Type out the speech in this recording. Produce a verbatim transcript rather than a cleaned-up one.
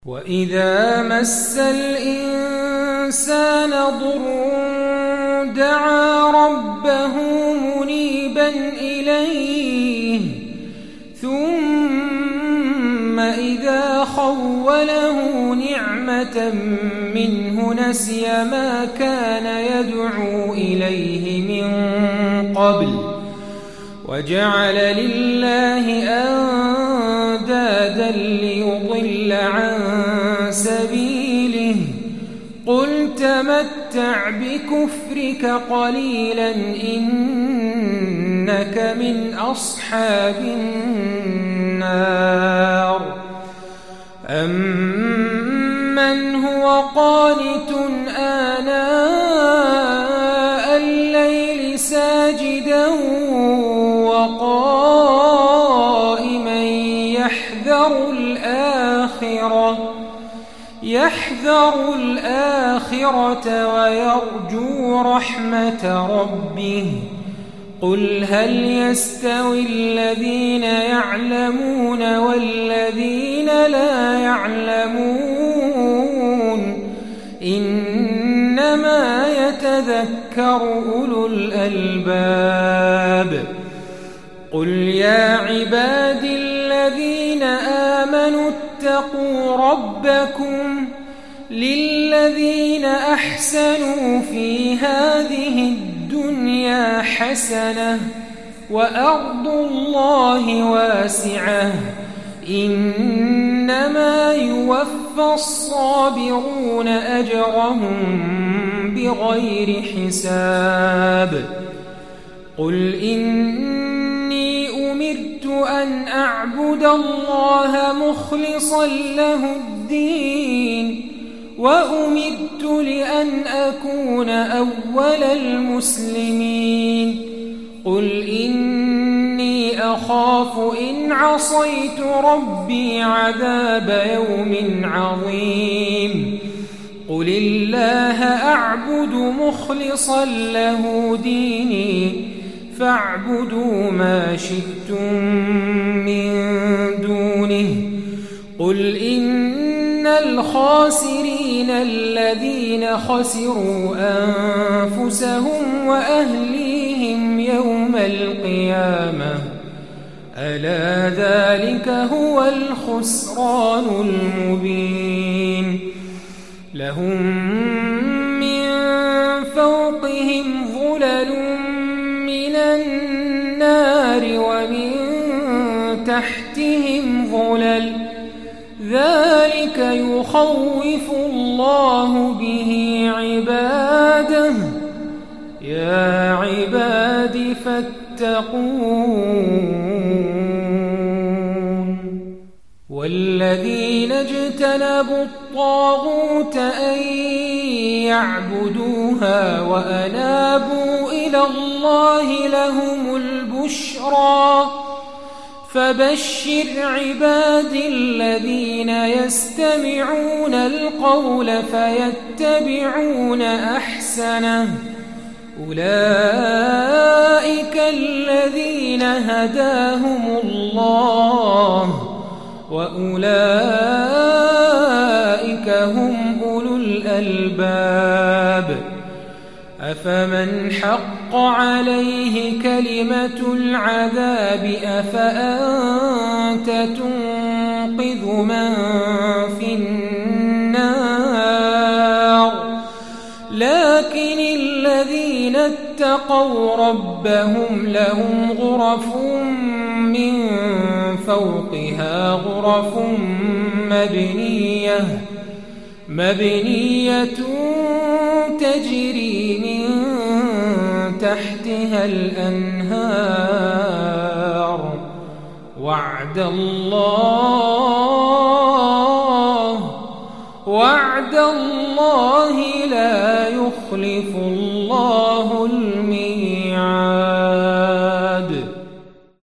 وَإِذَا مَسَّ الْإِنسَانَ ضُرٌّ دَعَا رَبَّهُ مُنِيبًا إِلَيْهِ ثُمَّ إِذَا خَوَّلَهُ نِعْمَةً مِّنْهُ نَسِيَ مَا كَانَ يَدْعُو إِلَيْهِ مِن قَبْلُ وَجَعَلَ لِلَّهِ أَندَادًا لِّيُضِلَّ عَن سَبِيلِهِ قُلْ تَمَتَّعْ بِكُفْرِكَ قَلِيلًا إِنَّكَ مِنْ أَصْحَابِ النَّارِ أَمَّنْ هُوَ قَانِتٌ آنَاءَ اللَّيْلِ سَاجِدًا وَقَائِمًا يَحْذَرُ الْآخِرَةَ يحذر الآخرة ويرجو رحمة ربه قل هل يستوي الذين يعلمون والذين لا يعلمون إنما يتذكر أولو الألباب قل يا عبادي الذين آمنوا اتقوا ربكم للذين أحسنوا في هذه الدنيا حسنة وأرض الله واسعة إنما يوفى الصابرون أجرهم بغير حساب قل إني أمرت أن أعبد الله مخلصا له الدين وأمرت لأن أكون أول المسلمين قل إني أخاف إن عصيت ربي عذاب يوم عظيم قل الله أعبد مخلصا له ديني فاعبدوا ما شئتم من دونه قل إن الخاسرين الذين خسروا أنفسهم وأهليهم يوم القيامة ألا ذلك هو الخسران المبين لهم من فوقهم ظلل من النار ومن تحتهم ظلل ذلك يخوف الله به عباده يا عباد فاتقون والذين اجتنبوا الطاغوت أن يعبدوها وأنابوا إلى الله لهم البشرى فبشر عبادي الذين يستمعون القول فيتبعون أحسنه أولئك الذين هداهم الله وأولئك هم أولو الألباب أفمن حق عليه كلمة العذاب أفأنت تنقذ من في النار لكن الذين اتقوا ربهم لهم غرف من فوقها غرف مبنية مبنية تجري من تحتها الأنهار وعد الله وعد الله لا يخلف الله الميعاد